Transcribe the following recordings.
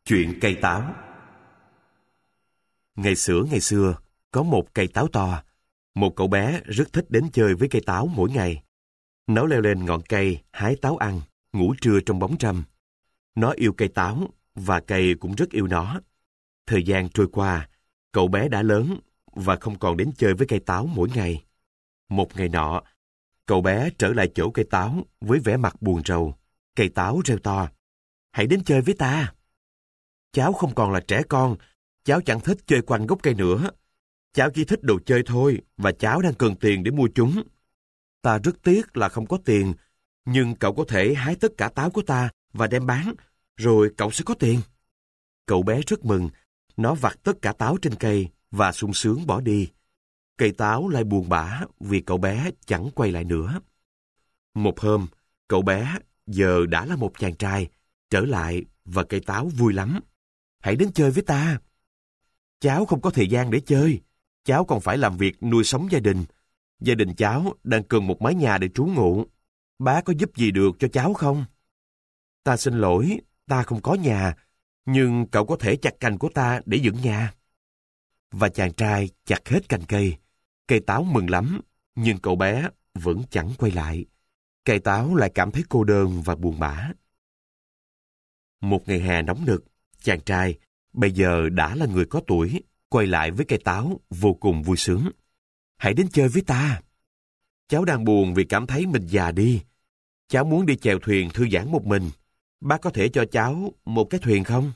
Chuyện cây táo. Ngày xưa, có một cây táo to. Một cậu bé rất thích đến chơi với cây táo mỗi ngày. Nó leo lên ngọn cây, hái táo ăn, ngủ trưa trong bóng râm. Nó yêu cây táo, và cây cũng rất yêu nó. Thời gian trôi qua, cậu bé đã lớn và không còn đến chơi với cây táo mỗi ngày. Một ngày nọ, cậu bé trở lại chỗ cây táo với vẻ mặt buồn rầu. Cây táo reo to: "Hãy đến chơi với ta! Cháu không còn là trẻ con, cháu chẳng thích chơi quanh gốc cây nữa. Cháu chỉ thích đồ chơi thôi, và cháu đang cần tiền để mua chúng. Ta rất tiếc là không có tiền, nhưng cậu có thể hái tất cả táo của ta và đem bán, rồi cậu sẽ có tiền." Cậu bé rất mừng, nó vặt tất cả táo trên cây và sung sướng bỏ đi. Cây táo lại buồn bã vì cậu bé chẳng quay lại nữa. Một hôm, cậu bé, giờ đã là một chàng trai, trở lại và cây táo vui lắm. "Hãy đến chơi với ta!" "Cháu không có thời gian để chơi. Cháu còn phải làm việc nuôi sống gia đình. Gia đình cháu đang cần một mái nhà để trú ngụ. Bá có giúp gì được cho cháu không?" "Ta xin lỗi, ta không có nhà, nhưng cậu có thể chặt cành của ta để dựng nhà." Và chàng trai chặt hết cành cây. Cây táo mừng lắm, nhưng cậu bé vẫn chẳng quay lại. Cây táo lại cảm thấy cô đơn và buồn bã. Một ngày hè nóng nực, chàng trai, bây giờ đã là người có tuổi, quay lại với cây táo vô cùng vui sướng. "Hãy đến chơi với ta! Cháu đang buồn vì cảm thấy mình già đi. Cháu muốn đi chèo thuyền thư giãn một mình. Bác có thể cho cháu một cái thuyền không?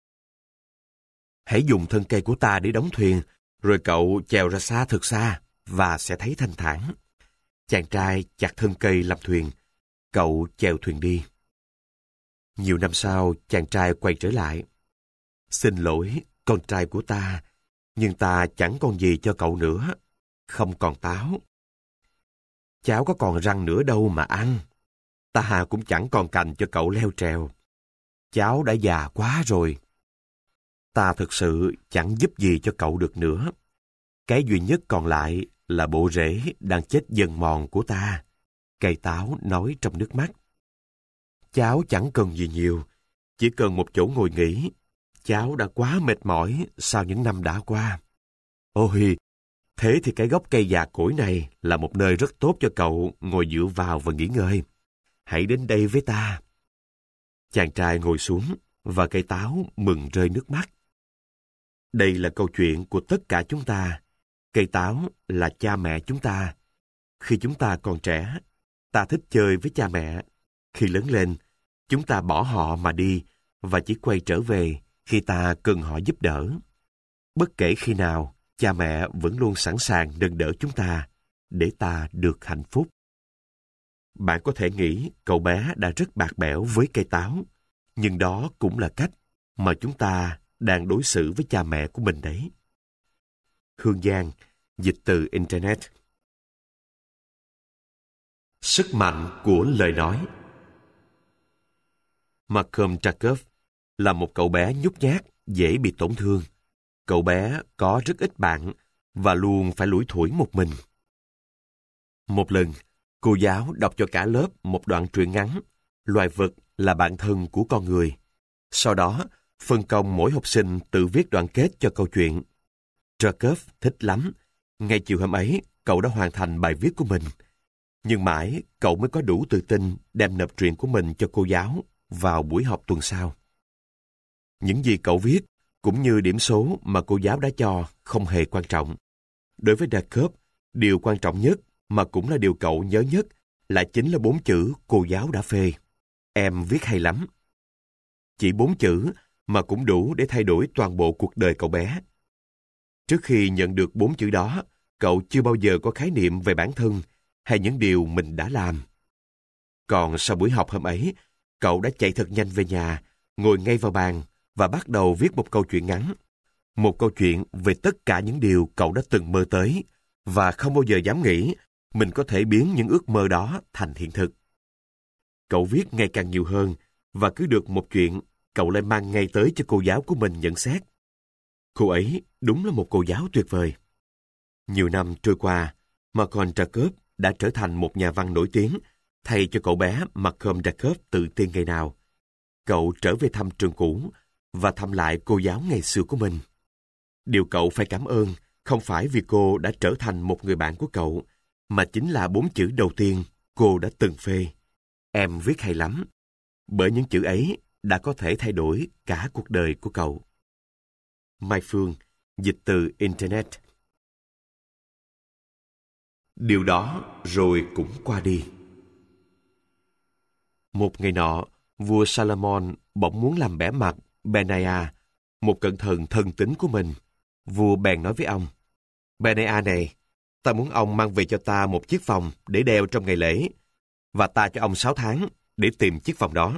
Hãy dùng thân cây của ta để đóng thuyền, rồi cậu chèo ra xa thật xa, và sẽ thấy thanh thản." Chàng trai chặt thân cây làm thuyền. Cậu chèo thuyền đi. Nhiều năm sau, chàng trai quay trở lại. "Xin lỗi, con trai của ta, nhưng ta chẳng còn gì cho cậu nữa. Không còn táo. Cháu có còn răng nữa đâu mà ăn. Ta cũng chẳng còn cành cho cậu leo trèo. Cháu đã già quá rồi. Ta thực sự chẳng giúp gì cho cậu được nữa. Cái duy nhất còn lại là bộ rễ đang chết dần mòn của ta." Cây táo nói trong nước mắt. "Cháu chẳng cần gì nhiều, chỉ cần một chỗ ngồi nghỉ. Cháu đã quá mệt mỏi sau những năm đã qua." "Ôi, thế thì cái gốc cây già cỗi này là một nơi rất tốt cho cậu ngồi dựa vào và nghỉ ngơi. Hãy đến đây với ta." Chàng trai ngồi xuống và cây táo mừng rơi nước mắt. Đây là câu chuyện của tất cả chúng ta. Cây táo là cha mẹ chúng ta. Khi chúng ta còn trẻ, ta thích chơi với cha mẹ. Khi lớn lên, chúng ta bỏ họ mà đi và chỉ quay trở về khi ta cần họ giúp đỡ. Bất kể khi nào, cha mẹ vẫn luôn sẵn sàng nâng đỡ chúng ta để ta được hạnh phúc. Bạn có thể nghĩ cậu bé đã rất bạc bẽo với cây táo, nhưng đó cũng là cách mà chúng ta đang đối xử với cha mẹ của mình đấy. Hương Giang, dịch từ Internet. Sức mạnh của lời nói. Malcolm Jacob là một cậu bé nhút nhát, dễ bị tổn thương. Cậu bé có rất ít bạn và luôn phải lủi thủi một mình. Một lần, cô giáo đọc cho cả lớp một đoạn truyện ngắn, Loài vật là bạn thân của con người. Sau đó, phân công mỗi học sinh tự viết đoạn kết cho câu chuyện. Jacob thích lắm. Ngay chiều hôm ấy, cậu đã hoàn thành bài viết của mình. Nhưng mãi, cậu mới có đủ tự tin đem nộp truyện của mình cho cô giáo vào buổi họp tuần sau. Những gì cậu viết, cũng như điểm số mà cô giáo đã cho, không hề quan trọng. Đối với Jacob, điều quan trọng nhất, mà cũng là điều cậu nhớ nhất, là chính là 4 chữ cô giáo đã phê: "Em viết hay lắm." Chỉ 4 chữ mà cũng đủ để thay đổi toàn bộ cuộc đời cậu bé. Trước khi nhận được 4 chữ đó, cậu chưa bao giờ có khái niệm về bản thân hay những điều mình đã làm. Còn sau buổi họp hôm ấy, cậu đã chạy thật nhanh về nhà, ngồi ngay vào bàn và bắt đầu viết một câu chuyện ngắn. Một câu chuyện về tất cả những điều cậu đã từng mơ tới và không bao giờ dám nghĩ mình có thể biến những ước mơ đó thành hiện thực. Cậu viết ngày càng nhiều hơn và cứ được một chuyện, cậu lại mang ngay tới cho cô giáo của mình nhận xét. Cô ấy đúng là một cô giáo tuyệt vời. Nhiều năm trôi qua, Malcolm Jacob đã trở thành một nhà văn nổi tiếng, thay cho cậu bé Malcolm Jacob tự tiên ngày nào. Cậu trở về thăm trường cũ và thăm lại cô giáo ngày xưa của mình. Điều cậu phải cảm ơn không phải vì cô đã trở thành một người bạn của cậu, mà chính là 4 chữ đầu tiên cô đã từng phê. Em viết hay lắm. Bởi những chữ ấy đã có thể thay đổi cả cuộc đời của cậu. Mai Phương, dịch từ Internet. Điều đó rồi cũng qua đi. Một ngày nọ, vua Salomon bỗng muốn làm bẽ mặt Benaiah, một cận thần thân tín của mình. Vua bèn nói với ông: Benaiah này, ta muốn ông mang về cho ta một chiếc vòng để đeo trong ngày lễ, và ta cho ông 6 tháng để tìm chiếc vòng đó.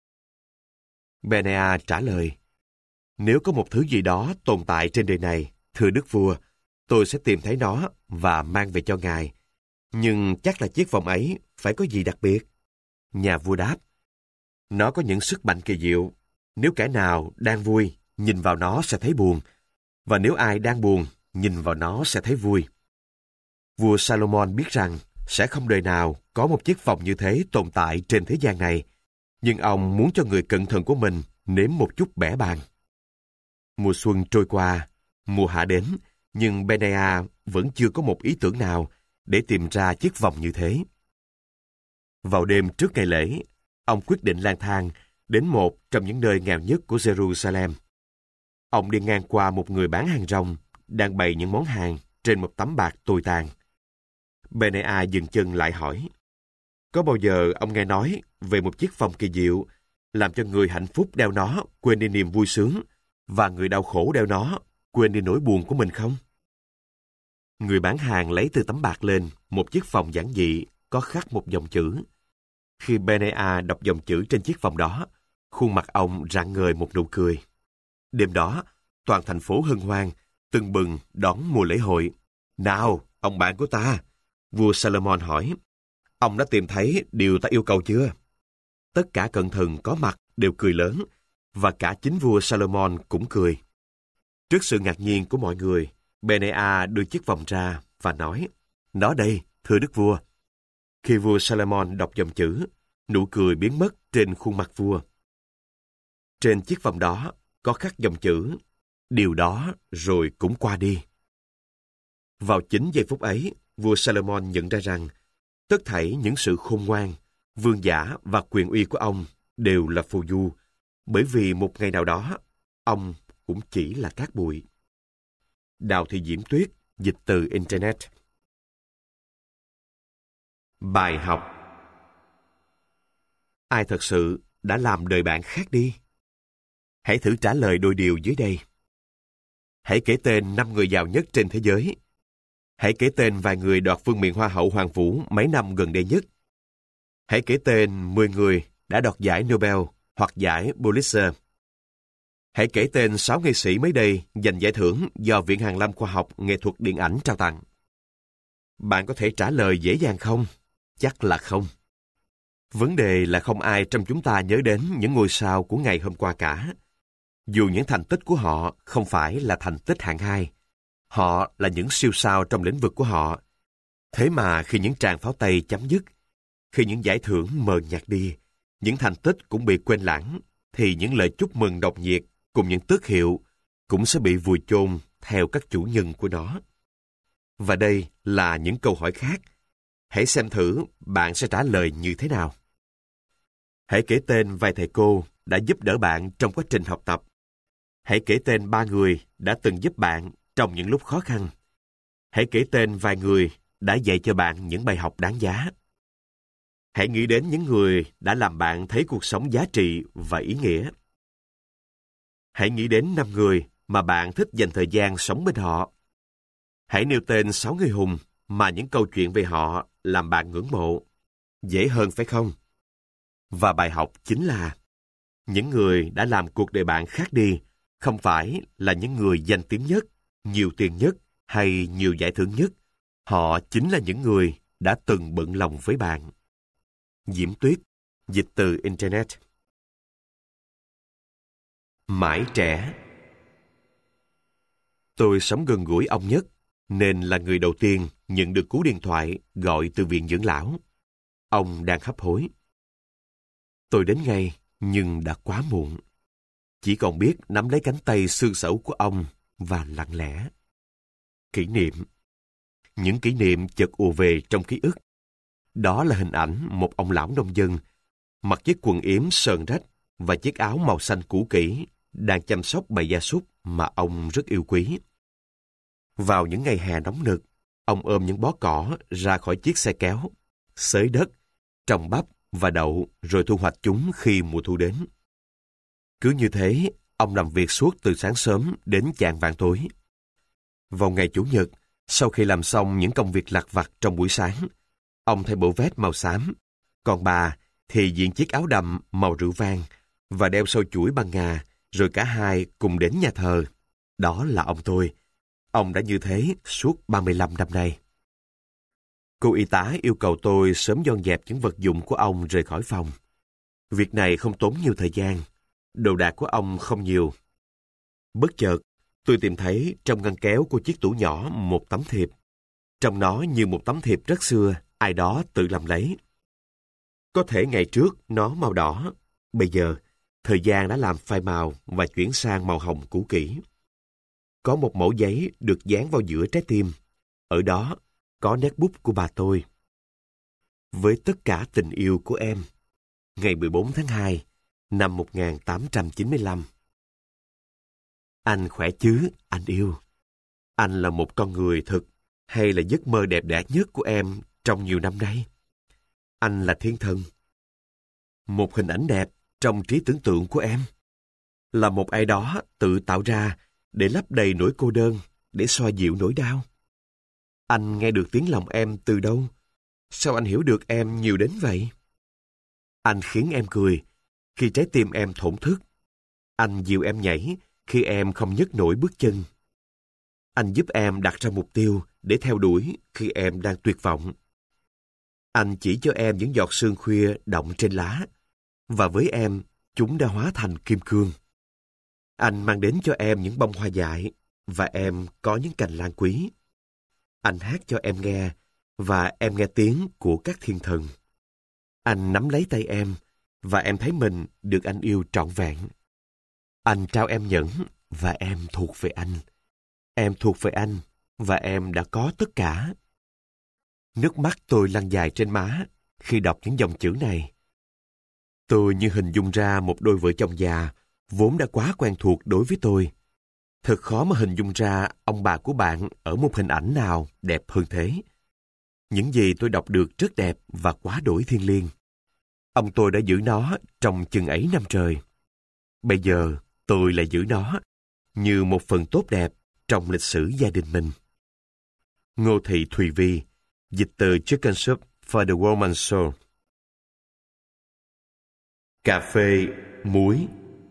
Benaiah trả lời: Nếu có một thứ gì đó tồn tại trên đời này, thưa đức vua, tôi sẽ tìm thấy nó và mang về cho ngài. Nhưng chắc là chiếc vòng ấy phải có gì đặc biệt. Nhà vua đáp: Nó có những sức mạnh kỳ diệu. Nếu kẻ nào đang vui, nhìn vào nó sẽ thấy buồn. Và nếu ai đang buồn, nhìn vào nó sẽ thấy vui. Vua Salomon biết rằng sẽ không đời nào có một chiếc vòng như thế tồn tại trên thế gian này. Nhưng ông muốn cho người cận thần của mình nếm một chút bẽ bàng. Mùa xuân trôi qua, mùa hạ đến, nhưng Benaiah vẫn chưa có một ý tưởng nào để tìm ra chiếc vòng như thế. Vào đêm trước ngày lễ, ông quyết định lang thang đến một trong những nơi nghèo nhất của Jerusalem. Ông đi ngang qua một người bán hàng rong đang bày những món hàng trên một tấm bạt tồi tàn. Benaiah dừng chân lại hỏi: Có bao giờ ông nghe nói về một chiếc vòng kỳ diệu làm cho người hạnh phúc đeo nó quên đi niềm vui sướng, và người đau khổ đeo nó quên đi nỗi buồn của mình không? Người bán hàng lấy từ tấm bạt lên một chiếc vòng giản dị có khắc một dòng chữ. Khi Benaiah đọc dòng chữ trên chiếc vòng đó, khuôn mặt ông rạng ngời một nụ cười. Đêm đó, toàn thành phố hân hoan, tưng bừng đón mùa lễ hội. Nào, ông bạn của ta, vua Salomon hỏi, ông đã tìm thấy điều ta yêu cầu chưa? Tất cả cận thần có mặt đều cười lớn, và cả chính vua Salomon cũng cười. Trước sự ngạc nhiên của mọi người, Benaiah đưa chiếc vòng ra và nói: Nó đây, thưa đức vua. Khi vua Salomon đọc dòng chữ, nụ cười biến mất trên khuôn mặt vua. Trên chiếc vòng đó có khắc dòng chữ: Điều đó rồi cũng qua đi. Vào chính giây phút ấy, vua Salomon nhận ra rằng tất thảy những sự khôn ngoan, vương giả và quyền uy của ông đều là phù du, bởi vì một ngày nào đó, ông cũng chỉ là cát bụi. Đào Thị Diễm Tuyết, dịch từ Internet. Bài học: ai thật sự đã làm đời bạn khác đi? Hãy thử trả lời đôi điều dưới đây. Hãy kể tên 5 người giàu nhất trên thế giới. Hãy kể tên vài người đoạt vương miện Hoa hậu Hoàng vũ mấy năm gần đây nhất. Hãy kể tên 10 người đã đoạt giải Nobel hoặc giải Pulitzer. Hãy kể tên 6 nghệ sĩ mới đây giành giải thưởng do Viện Hàn lâm Khoa học Nghệ thuật Điện ảnh trao tặng. Bạn có thể trả lời dễ dàng không? Chắc là không. Vấn đề là không ai trong chúng ta nhớ đến những ngôi sao của ngày hôm qua cả. Dù những thành tích của họ không phải là thành tích hạng 2, họ là những siêu sao trong lĩnh vực của họ. Thế mà khi những tràng pháo tay chấm dứt, khi những giải thưởng mờ nhạt đi, những thành tích cũng bị quên lãng, thì những lời chúc mừng nồng nhiệt cùng những tước hiệu cũng sẽ bị vùi chôn theo các chủ nhân của nó. Và đây là những câu hỏi khác. Hãy xem thử bạn sẽ trả lời như thế nào. Hãy kể tên vài thầy cô đã giúp đỡ bạn trong quá trình học tập. Hãy kể tên 3 người đã từng giúp bạn trong những lúc khó khăn. Hãy kể tên vài người đã dạy cho bạn những bài học đáng giá. Hãy nghĩ đến những người đã làm bạn thấy cuộc sống giá trị và ý nghĩa. Hãy nghĩ đến 5 người mà bạn thích dành thời gian sống bên họ. Hãy nêu tên 6 người hùng mà những câu chuyện về họ làm bạn ngưỡng mộ. Dễ hơn phải không? Và bài học chính là những người đã làm cuộc đời bạn khác đi không phải là những người danh tiếng nhất, nhiều tiền nhất hay nhiều giải thưởng nhất. Họ chính là những người đã từng bận lòng với bạn. Diễm Tuyết, dịch từ Internet. Mãi trẻ. Tôi sống gần gũi ông nhất, nên là người đầu tiên nhận được cú điện thoại gọi từ viện dưỡng lão. Ông đang hấp hối. Tôi đến ngay, nhưng đã quá muộn. chỉ còn biết nắm lấy cánh tay xương xẩu của ông và lặng lẽ. Kỷ niệm. Những kỷ niệm chợt ùa về trong ký ức. Đó là hình ảnh một ông lão nông dân, mặc chiếc quần yếm sờn rách và chiếc áo màu xanh cũ kỹ, đang chăm sóc bầy gia súc mà ông rất yêu quý. Vào những ngày hè nóng nực, ông ôm những bó cỏ ra khỏi chiếc xe kéo, xới đất, trồng bắp và đậu rồi thu hoạch chúng khi mùa thu đến. Cứ như thế, ông làm việc suốt từ sáng sớm đến chạng vạng tối. Vào ngày Chủ nhật, sau khi làm xong những công việc lặt vặt trong buổi sáng, ông thay bộ vest màu xám, còn bà thì diện chiếc áo đầm màu rượu vang và đeo sâu chuỗi bằng ngà, rồi cả hai cùng đến nhà thờ. Đó là ông tôi. Ông đã như thế suốt 35 năm nay. Cô y tá yêu cầu tôi sớm dọn dẹp những vật dụng của ông rời khỏi phòng. Việc này không tốn nhiều thời gian. Đồ đạc của ông không nhiều. Bất chợt, tôi tìm thấy trong ngăn kéo của chiếc tủ nhỏ một tấm thiệp. Trong nó như một tấm thiệp rất xưa, ai đó tự làm lấy. Có thể ngày trước nó màu đỏ, bây giờ thời gian đã làm phai màu và chuyển sang màu hồng cũ kỹ. Có một mẩu giấy được dán vào giữa trái tim. Ở đó có nét bút của bà tôi. Với tất cả tình yêu của em, ngày 14 tháng 2 năm 1895. Anh khỏe chứ, anh yêu? Anh là một con người thực hay là giấc mơ đẹp đẽ nhất của em trong nhiều năm nay? Anh là thiên thần. Một hình ảnh đẹp trong trí tưởng tượng của em. Là một ai đó tự tạo ra để lấp đầy nỗi cô đơn, để xoa dịu nỗi đau. Anh nghe được tiếng lòng em từ đâu? Sao anh hiểu được em nhiều đến vậy? Anh khiến em cười khi trái tim em thổn thức. Anh dìu em nhảy khi em không nhấc nổi bước chân. Anh giúp em đặt ra mục tiêu để theo đuổi khi em đang tuyệt vọng. Anh chỉ cho em những giọt sương khuya đọng trên lá, và với em, chúng đã hóa thành kim cương. Anh mang đến cho em những bông hoa dại, và em có những cành lan quý. Anh hát cho em nghe, và em nghe tiếng của các thiên thần. Anh nắm lấy tay em, và em thấy mình được anh yêu trọn vẹn. Anh trao em nhẫn, và em thuộc về anh. Em thuộc về anh, và em đã có tất cả. Nước mắt tôi lăn dài trên má khi đọc những dòng chữ này. Tôi như hình dung ra một đôi vợ chồng già, vốn đã quá quen thuộc đối với tôi. Thật khó mà hình dung ra ông bà của bạn ở một hình ảnh nào đẹp hơn thế. Những gì tôi đọc được rất đẹp và quá đổi thiêng liêng. Ông tôi đã giữ nó trong chừng ấy năm trời. Bây giờ tôi lại giữ nó như một phần tốt đẹp trong lịch sử gia đình mình. Ngô Thị Thùy Vi, dịch từ Chicken Soup for the Woman's Soul. Cà phê, muối.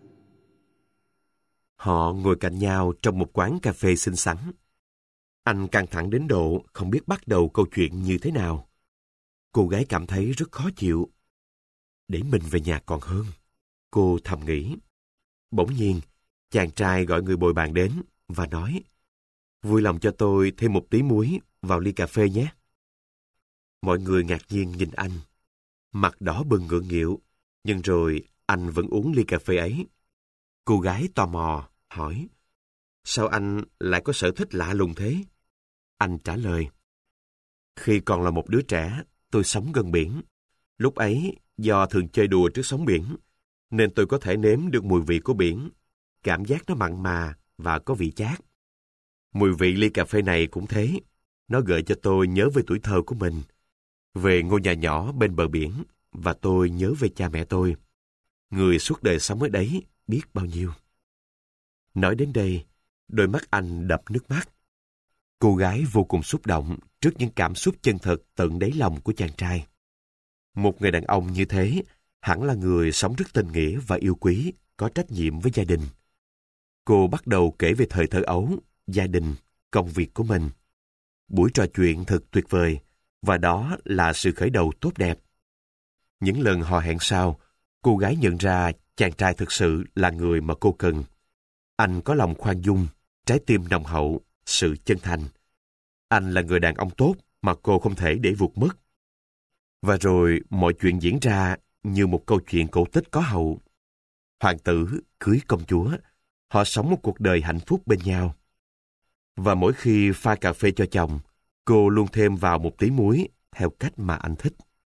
Họ ngồi cạnh nhau trong một quán cà phê xinh xắn. Anh căng thẳng đến độ không biết bắt đầu câu chuyện như thế nào. Cô gái cảm thấy rất khó chịu. Để mình về nhà còn hơn, cô thầm nghĩ. Bỗng nhiên, chàng trai gọi người bồi bàn đến và nói: vui lòng cho tôi thêm một tí muối vào ly cà phê nhé. Mọi người ngạc nhiên nhìn anh. Mặt đỏ bừng ngượng nghịu, nhưng rồi anh vẫn uống ly cà phê ấy. Cô gái tò mò, hỏi: sao anh lại có sở thích lạ lùng thế? Anh trả lời: khi còn là một đứa trẻ, tôi sống gần biển. Lúc ấy, do thường chơi đùa trước sóng biển, nên tôi có thể nếm được mùi vị của biển. Cảm giác nó mặn mà và có vị chát. Mùi vị ly cà phê này cũng thế. Nó gợi cho tôi nhớ về tuổi thơ của mình, về ngôi nhà nhỏ bên bờ biển, và tôi nhớ về cha mẹ tôi. Người suốt đời sống ở đấy biết bao nhiêu. Nói đến đây, đôi mắt anh đập nước mắt. Cô gái vô cùng xúc động trước những cảm xúc chân thật tận đáy lòng của chàng trai. Một người đàn ông như thế hẳn là người sống rất tình nghĩa và yêu quý, có trách nhiệm với gia đình. Cô bắt đầu kể về thời thơ ấu, gia đình, công việc của mình. Buổi trò chuyện thật tuyệt vời, và đó là sự khởi đầu tốt đẹp. Những lần hò hẹn sau, cô gái nhận ra chàng trai thực sự là người mà cô cần. Anh có lòng khoan dung, trái tim nồng hậu, sự chân thành. Anh là người đàn ông tốt mà cô không thể để vụt mất. Và rồi mọi chuyện diễn ra như một câu chuyện cổ tích có hậu. Hoàng tử cưới công chúa, họ sống một cuộc đời hạnh phúc bên nhau. Và mỗi khi pha cà phê cho chồng, cô luôn thêm vào một tí muối theo cách mà anh thích.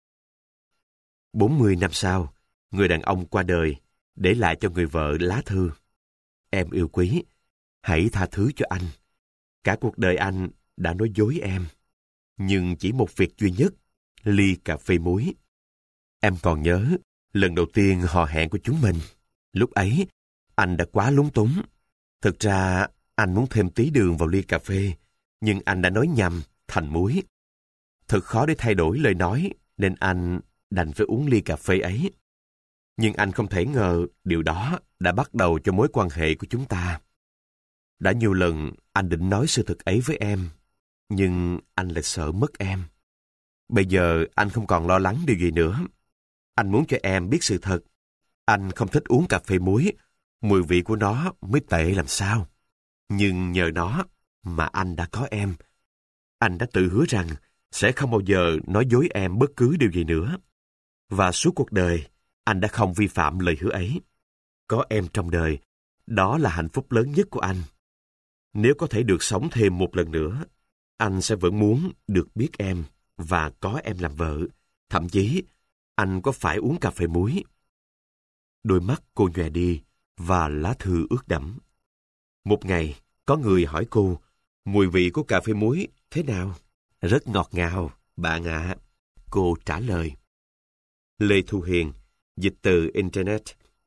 40 năm sau, người đàn ông qua đời, để lại cho người vợ lá thư. Em yêu quý, hãy tha thứ cho anh. Cả cuộc đời anh đã nói dối em. Nhưng chỉ một việc duy nhất, ly cà phê muối. Em còn nhớ, lần đầu tiên hò hẹn của chúng mình. Lúc ấy, anh đã quá lúng túng. Thực ra, anh muốn thêm tí đường vào ly cà phê, nhưng anh đã nói nhầm thành muối. Thật khó để thay đổi lời nói, nên anh đành phải uống ly cà phê ấy. Nhưng anh không thể ngờ điều đó đã bắt đầu cho mối quan hệ của chúng ta. Đã nhiều lần anh định nói sự thật ấy với em, nhưng anh lại sợ mất em. Bây giờ anh không còn lo lắng điều gì nữa. Anh muốn cho em biết sự thật. Anh không thích uống cà phê muối, mùi vị của nó mới tệ làm sao. Nhưng nhờ nó mà anh đã có em. Anh đã tự hứa rằng sẽ không bao giờ nói dối em bất cứ điều gì nữa. Và suốt cuộc đời, anh đã không vi phạm lời hứa ấy. Có em trong đời, đó là hạnh phúc lớn nhất của anh. Nếu có thể được sống thêm một lần nữa, anh sẽ vẫn muốn được biết em và có em làm vợ. Thậm chí, anh có phải uống cà phê muối. Đôi mắt cô nhòe đi và lá thư ướt đẫm. Một ngày, có người hỏi cô, mùi vị của cà phê muối thế nào? Rất ngọt ngào, bạn ạ. Cô trả lời. Lê Thu Hiền, dịch từ Internet.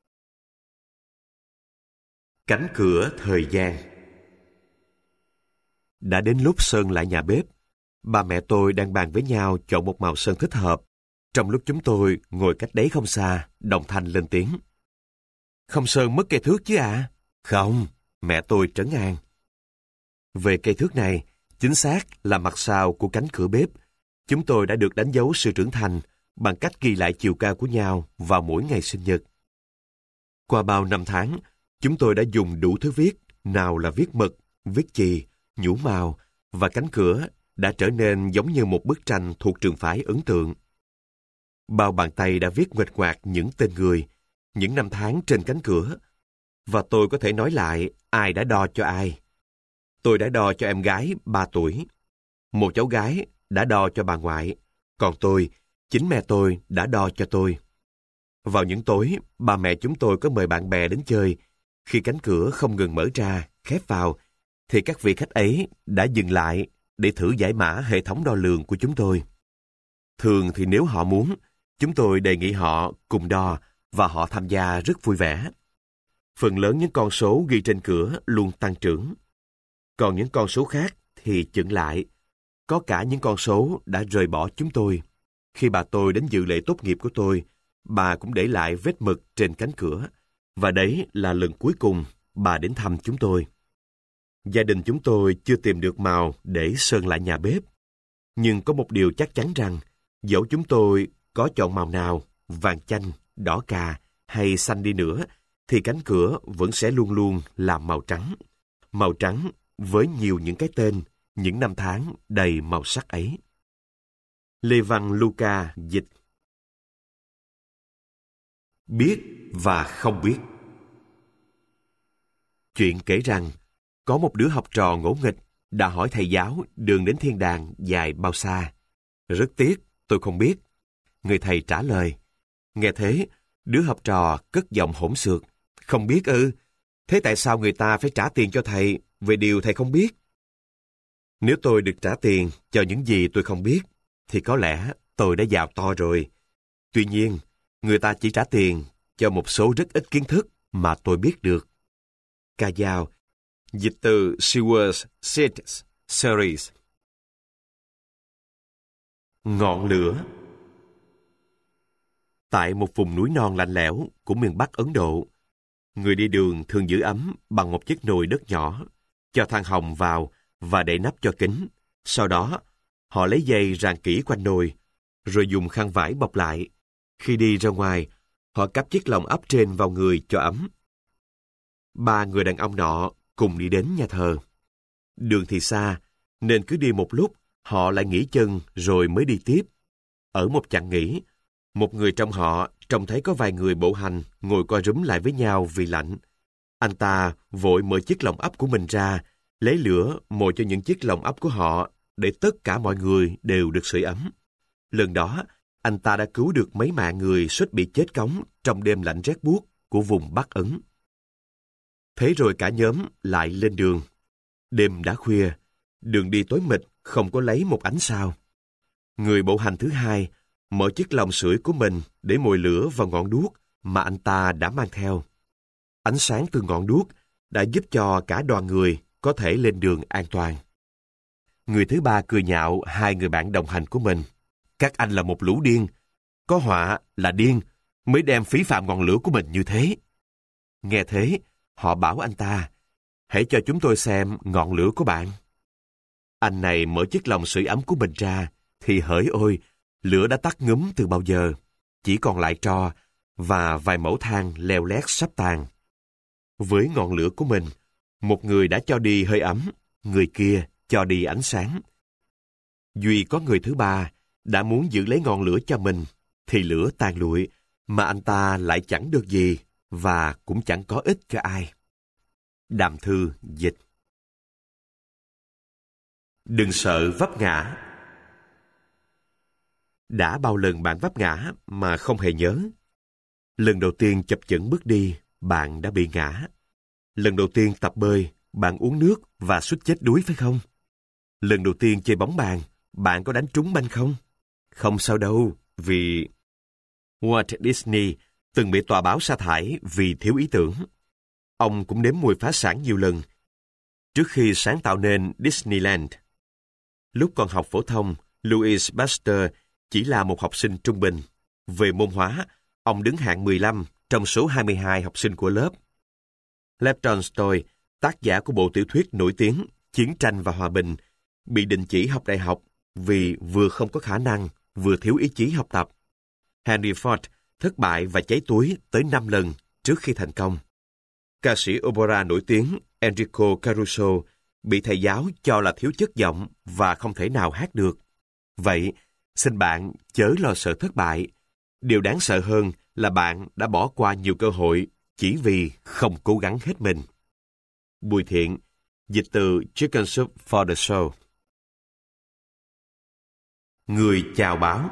Cánh cửa thời gian. Đã đến lúc sơn lại nhà bếp. Ba mẹ tôi đang bàn với nhau chọn một màu sơn thích hợp. Trong lúc chúng tôi ngồi cách đấy không xa, đồng thanh lên tiếng. Không sơn mất cây thước chứ ạ? Không, mẹ tôi trấn an. Về cây thước này, chính xác là mặt sau của cánh cửa bếp. Chúng tôi đã được đánh dấu sự trưởng thành bằng cách ghi lại chiều cao của nhau vào mỗi ngày sinh nhật. Qua bao năm tháng, chúng tôi đã dùng đủ thứ viết, nào là viết mực, viết chì, nhũ màu, và cánh cửa đã trở nên giống như một bức tranh thuộc trường phái ấn tượng. Bao bàn tay đã viết nguệch ngoạc những tên người, những năm tháng trên cánh cửa, và tôi có thể nói lại ai đã đo cho ai. Tôi đã đo cho em gái 3 tuổi. Một cháu gái đã đo cho bà ngoại, còn tôi, chính mẹ tôi đã đo cho tôi. Vào những tối, ba mẹ chúng tôi có mời bạn bè đến chơi. Khi cánh cửa không ngừng mở ra, khép vào, thì các vị khách ấy đã dừng lại để thử giải mã hệ thống đo lường của chúng tôi. Thường thì nếu họ muốn, chúng tôi đề nghị họ cùng đo và họ tham gia rất vui vẻ. Phần lớn những con số ghi trên cửa luôn tăng trưởng. Còn những con số khác thì chững lại. Có cả những con số đã rời bỏ chúng tôi. Khi bà tôi đến dự lễ tốt nghiệp của tôi, bà cũng để lại vết mực trên cánh cửa. Và đấy là lần cuối cùng bà đến thăm chúng tôi. Gia đình chúng tôi chưa tìm được màu để sơn lại nhà bếp. Nhưng có một điều chắc chắn rằng, dẫu chúng tôi có chọn màu nào, vàng chanh, đỏ cà hay xanh đi nữa, thì cánh cửa vẫn sẽ luôn luôn là màu trắng. Màu trắng với nhiều những cái tên, những năm tháng đầy màu sắc ấy. Lê Văn Luca dịch. Biết và không biết. Chuyện kể rằng, có một đứa học trò ngỗ nghịch đã hỏi thầy giáo đường đến thiên đàng dài bao xa. Rất tiếc, tôi không biết. Người thầy trả lời. Nghe thế, đứa học trò cất giọng hỗn xược. Không biết ư? Thế tại sao người ta phải trả tiền cho thầy về điều thầy không biết? Nếu tôi được trả tiền cho những gì tôi không biết, thì có lẽ tôi đã giàu to rồi. Tuy nhiên, người ta chỉ trả tiền cho một số rất ít kiến thức mà tôi biết được. Ca dao, dịch từ Sewers Seeds Series. Ngọn lửa. Tại một vùng núi non lạnh lẽo của miền Bắc Ấn Độ, người đi đường thường giữ ấm bằng một chiếc nồi đất nhỏ, cho than hồng vào và đậy nắp cho kín. Sau đó, họ lấy dây ràng kỹ quanh nồi, rồi dùng khăn vải bọc lại. Khi đi ra ngoài, họ cắp chiếc lồng ấp trên vào người cho ấm. 3 người đàn ông nọ cùng đi đến nhà thờ. Đường thì xa, nên cứ đi một lúc, họ lại nghỉ chân rồi mới đi tiếp. Ở một chặng nghỉ, Một người trong họ trông thấy có vài người bộ hành ngồi co rúm lại với nhau vì lạnh. Anh ta vội mở chiếc lồng ấp của mình ra, lấy lửa mồi cho những chiếc lồng ấp của họ để tất cả mọi người đều được sưởi ấm. Lần đó, anh ta đã cứu được mấy mạng người suýt bị chết cóng trong đêm lạnh rét buốt của vùng Bắc Ấn. Thế rồi cả nhóm lại lên đường. Đêm đã khuya, đường đi tối mịt, không có lấy một ánh sao. Người bộ hành thứ hai mở chiếc lồng sưởi của mình để mồi lửa vào ngọn đuốc mà anh ta đã mang theo. Ánh sáng từ ngọn đuốc đã giúp cho cả đoàn người có thể lên đường an toàn. Người thứ ba cười nhạo hai người bạn đồng hành của mình. Các anh là một lũ điên. Có họa là điên mới đem phí phạm ngọn lửa của mình như thế. Nghe thế, họ bảo anh ta, hãy cho chúng tôi xem ngọn lửa của bạn. Anh này mở chiếc lồng sưởi ấm của mình ra, thì hỡi ôi, lửa đã tắt ngúm từ bao giờ. Chỉ còn lại tro và vài mẩu than leo lét sắp tàn. Với ngọn lửa của mình, một người đã cho đi hơi ấm, người kia cho đi ánh sáng. Duy có người thứ ba đã muốn giữ lấy ngọn lửa cho mình, thì lửa tàn lụi, mà anh ta lại chẳng được gì và cũng chẳng có ích cho ai. Đàm Thư dịch. Đừng sợ vấp ngã. Đã bao lần bạn vấp ngã mà không hề nhớ? Lần đầu tiên chập chững bước đi, bạn đã bị ngã. Lần đầu tiên tập bơi, bạn uống nước và suýt chết đuối phải không? Lần đầu tiên chơi bóng bàn, bạn có đánh trúng banh không? Không sao đâu, vì Walt Disney từng bị tòa báo sa thải vì thiếu ý tưởng. Ông cũng nếm mùi phá sản nhiều lần trước khi sáng tạo nên Disneyland. Lúc còn học phổ thông, Louis Pasteur chỉ là một học sinh trung bình. Về môn hóa, ông đứng hạng 15 trong số 22 học sinh của lớp. Lev Tolstoy, tác giả của bộ tiểu thuyết nổi tiếng Chiến tranh và Hòa bình, bị đình chỉ học đại học vì vừa không có khả năng, vừa thiếu ý chí học tập. Henry Ford thất bại và cháy túi tới 5 lần trước khi thành công. Ca sĩ opera nổi tiếng Enrico Caruso bị thầy giáo cho là thiếu chất giọng và không thể nào hát được. Vậy, xin bạn chớ lo sợ thất bại. Điều đáng sợ hơn là bạn đã bỏ qua nhiều cơ hội chỉ vì không cố gắng hết mình. Bùi Thiện, dịch từ Chicken Soup for the Soul. Người chào báo.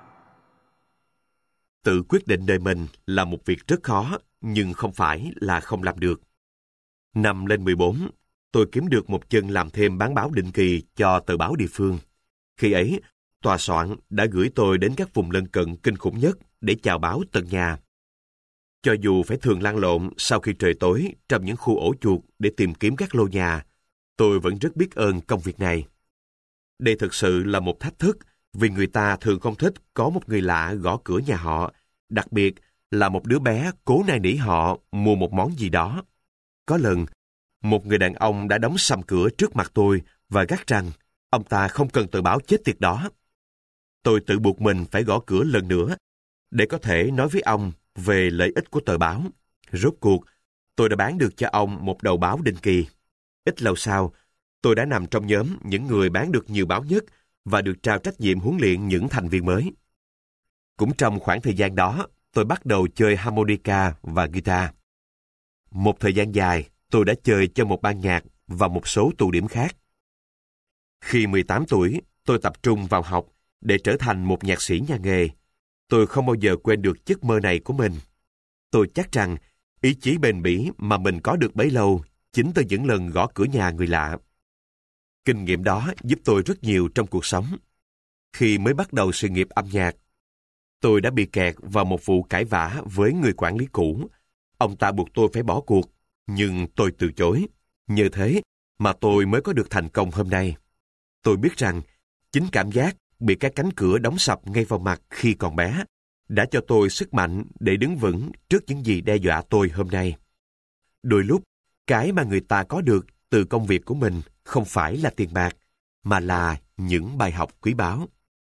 Tự quyết định đời mình là một việc rất khó, nhưng không phải là không làm được. Năm lên 14, tôi kiếm được một chân làm thêm bán báo định kỳ cho tờ báo địa phương. Khi ấy, tòa soạn đã gửi tôi đến các vùng lân cận kinh khủng nhất để chào báo tận nhà. Cho dù phải thường lăn lộn sau khi trời tối trong những khu ổ chuột để tìm kiếm các lô nhà, tôi vẫn rất biết ơn công việc này. Đây thực sự là một thách thức vì người ta thường không thích có một người lạ gõ cửa nhà họ, đặc biệt là một đứa bé cố nài nỉ họ mua một món gì đó. Có lần, một người đàn ông đã đóng sầm cửa trước mặt tôi và gắt rằng ông ta không cần tờ báo chết tiệt đó. Tôi tự buộc mình phải gõ cửa lần nữa để có thể nói với ông về lợi ích của tờ báo. Rốt cuộc, tôi đã bán được cho ông một đầu báo định kỳ. Ít lâu sau, tôi đã nằm trong nhóm những người bán được nhiều báo nhất và được trao trách nhiệm huấn luyện những thành viên mới. Cũng trong khoảng thời gian đó, tôi bắt đầu chơi harmonica và guitar. Một thời gian dài, tôi đã chơi cho một ban nhạc và một số tụ điểm khác. Khi 18 tuổi, tôi tập trung vào học để trở thành một nhạc sĩ nhà nghề. Tôi không bao giờ quên được giấc mơ này của mình. Tôi chắc rằng ý chí bền bỉ mà mình có được bấy lâu chính từ những lần gõ cửa nhà người lạ. Kinh nghiệm đó giúp tôi rất nhiều trong cuộc sống. Khi mới bắt đầu sự nghiệp âm nhạc, tôi đã bị kẹt vào một vụ cãi vã với người quản lý cũ. Ông ta buộc tôi phải bỏ cuộc, nhưng tôi từ chối. Nhờ thế mà tôi mới có được thành công hôm nay. Tôi biết rằng chính cảm giác bị cái cánh cửa đóng sập ngay vào mặt khi còn bé đã cho tôi sức mạnh để đứng vững trước những gì đe dọa tôi hôm nay. Đôi lúc, cái mà người ta có được từ công việc của mình không phải là tiền bạc, mà là những bài học quý báu.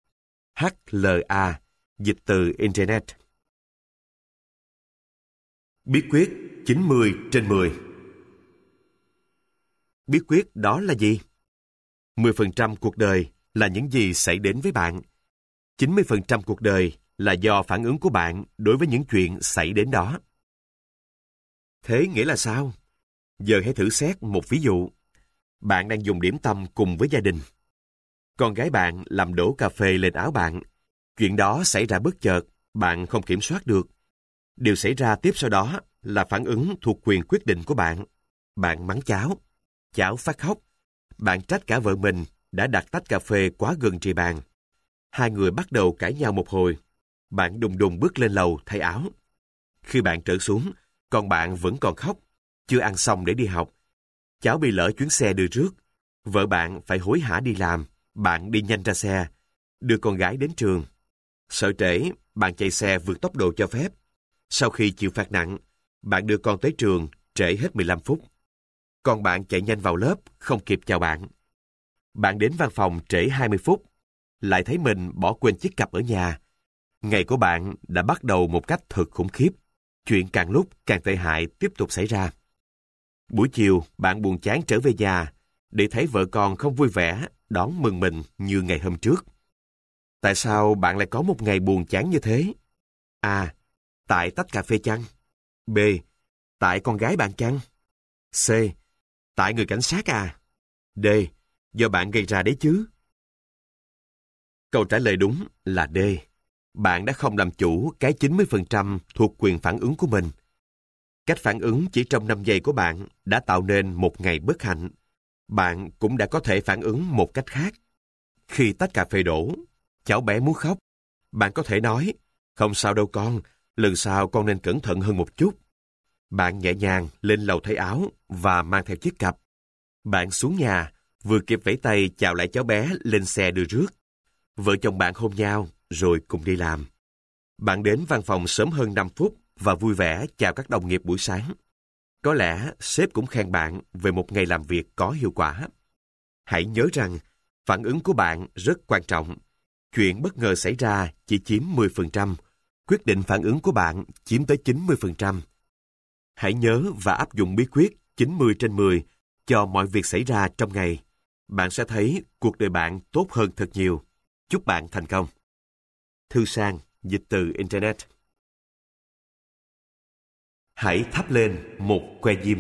HLA, dịch từ Internet. Bí quyết 90/10. Bí quyết đó là gì? 10% cuộc đời là những gì xảy đến với bạn. 90% cuộc đời là do phản ứng của bạn đối với những chuyện xảy đến đó. Thế nghĩa là sao? Giờ hãy thử xét một ví dụ. Bạn đang dùng điểm tâm cùng với gia đình. Con gái bạn làm đổ cà phê lên áo bạn. Chuyện đó xảy ra bất chợt, bạn không kiểm soát được. Điều xảy ra tiếp sau đó là phản ứng thuộc quyền quyết định của bạn. Bạn mắng cháu. Cháu phát khóc. Bạn trách cả vợ mình đã đặt tách cà phê quá gần trì bàn. Hai người bắt đầu cãi nhau một hồi. Bạn đùng đùng bước lên lầu thay áo. Khi bạn trở xuống, con bạn vẫn còn khóc, chưa ăn xong để đi học. Cháu bị lỡ chuyến xe đưa rước. Vợ bạn phải hối hả đi làm. Bạn đi nhanh ra xe, đưa con gái đến trường. Sợ trễ, bạn chạy xe vượt tốc độ cho phép. Sau khi chịu phạt nặng, bạn đưa con tới trường trễ hết 15 phút. Con bạn chạy nhanh vào lớp, không kịp chào bạn. Bạn đến văn phòng trễ 20 phút, lại thấy mình bỏ quên chiếc cặp ở nhà. Ngày của bạn đã bắt đầu một cách thật khủng khiếp. Chuyện càng lúc càng tệ hại tiếp tục xảy ra. Buổi chiều, bạn buồn chán trở về nhà để thấy vợ con không vui vẻ đón mừng mình như ngày hôm trước. Tại sao bạn lại có một ngày buồn chán như thế? A. Tại tách cà phê chăng? B. Tại con gái bạn chăng? C. Tại người cảnh sát à? D. Do bạn gây ra đấy chứ? Câu trả lời đúng là D. Bạn đã không làm chủ cái 90% thuộc quyền phản ứng của mình. Cách phản ứng chỉ trong 5 giây của bạn đã tạo nên một ngày bất hạnh. Bạn cũng đã có thể phản ứng một cách khác. Khi tách cà phê đổ, cháu bé muốn khóc. Bạn có thể nói, không sao đâu con, lần sau con nên cẩn thận hơn một chút. Bạn nhẹ nhàng lên lầu thay áo và mang theo chiếc cặp. Bạn xuống nhà, vừa kịp vẫy tay chào lại cháu bé lên xe đưa rước. Vợ chồng bạn hôn nhau rồi cùng đi làm. Bạn đến văn phòng sớm hơn 5 phút và vui vẻ chào các đồng nghiệp buổi sáng. Có lẽ sếp cũng khen bạn về một ngày làm việc có hiệu quả. Hãy nhớ rằng, phản ứng của bạn rất quan trọng. Chuyện bất ngờ xảy ra chỉ chiếm 10%, quyết định phản ứng của bạn chiếm tới 90%. Hãy nhớ và áp dụng bí quyết 90/10 cho mọi việc xảy ra trong ngày. Bạn sẽ thấy cuộc đời bạn tốt hơn thật nhiều. Chúc bạn thành công. Thư Sang, dịch từ Internet. Hãy thắp lên một que diêm.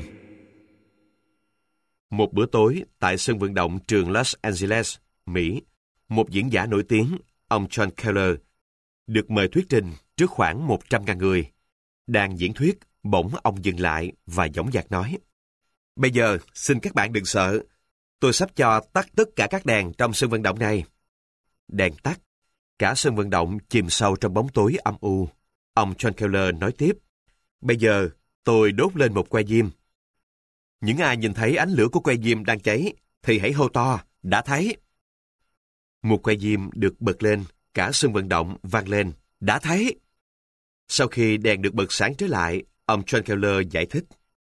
Một bữa tối tại sân vận động trường Los Angeles, Mỹ, một diễn giả nổi tiếng, ông John Keller, được mời thuyết trình trước khoảng 100.000 người. Đang diễn thuyết, bỗng ông dừng lại và dõng dạc nói: Bây giờ, xin các bạn đừng sợ. Tôi sắp cho tắt tất cả các đèn trong sân vận động này. Đèn tắt. Cả sân vận động chìm sâu trong bóng tối âm u. Ông John Keller nói tiếp: Bây giờ, tôi đốt lên một que diêm. Những ai nhìn thấy ánh lửa của que diêm đang cháy, thì hãy hô to, đã thấy. Một que diêm được bật lên, cả sân vận động vang lên, đã thấy. Sau khi đèn được bật sáng trở lại, ông John Keller giải thích: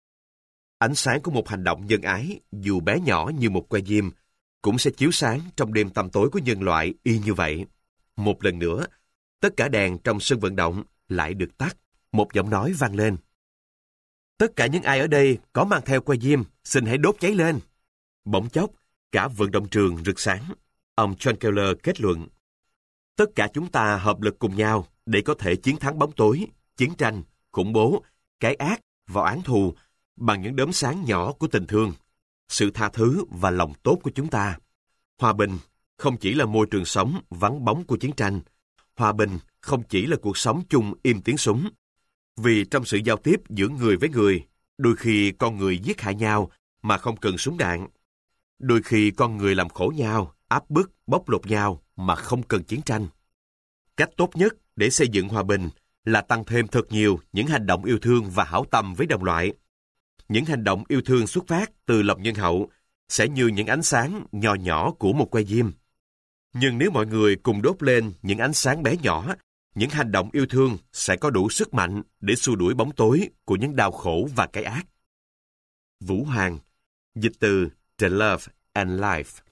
Ánh sáng của một hành động nhân ái, dù bé nhỏ như một que diêm, cũng sẽ chiếu sáng trong đêm tăm tối của nhân loại y như vậy. Một lần nữa, tất cả đèn trong sân vận động lại được tắt. Một giọng nói vang lên: Tất cả những ai ở đây có mang theo que diêm, xin hãy đốt cháy lên. Bỗng chốc, cả vận động trường rực sáng. Ông John Keller kết luận: Tất cả chúng ta hợp lực cùng nhau để có thể chiến thắng bóng tối, chiến tranh, khủng bố, cái ác và oán thù bằng những đốm sáng nhỏ của tình thương, sự tha thứ và lòng tốt của chúng ta. Hòa bình không chỉ là môi trường sống vắng bóng của chiến tranh. Hòa bình không chỉ là cuộc sống chung im tiếng súng. Vì trong sự giao tiếp giữa người với người, đôi khi con người giết hại nhau mà không cần súng đạn. Đôi khi con người làm khổ nhau, áp bức, bóc lột nhau mà không cần chiến tranh. Cách tốt nhất để xây dựng hòa bình là tăng thêm thật nhiều những hành động yêu thương và hảo tâm với đồng loại. Những hành động yêu thương xuất phát từ lòng nhân hậu sẽ như những ánh sáng nho nhỏ của một que diêm. Nhưng nếu mọi người cùng đốt lên những ánh sáng bé nhỏ, những hành động yêu thương sẽ có đủ sức mạnh để xua đuổi bóng tối của những đau khổ và cái ác. Vũ Hoàng, dịch từ The Love and Life.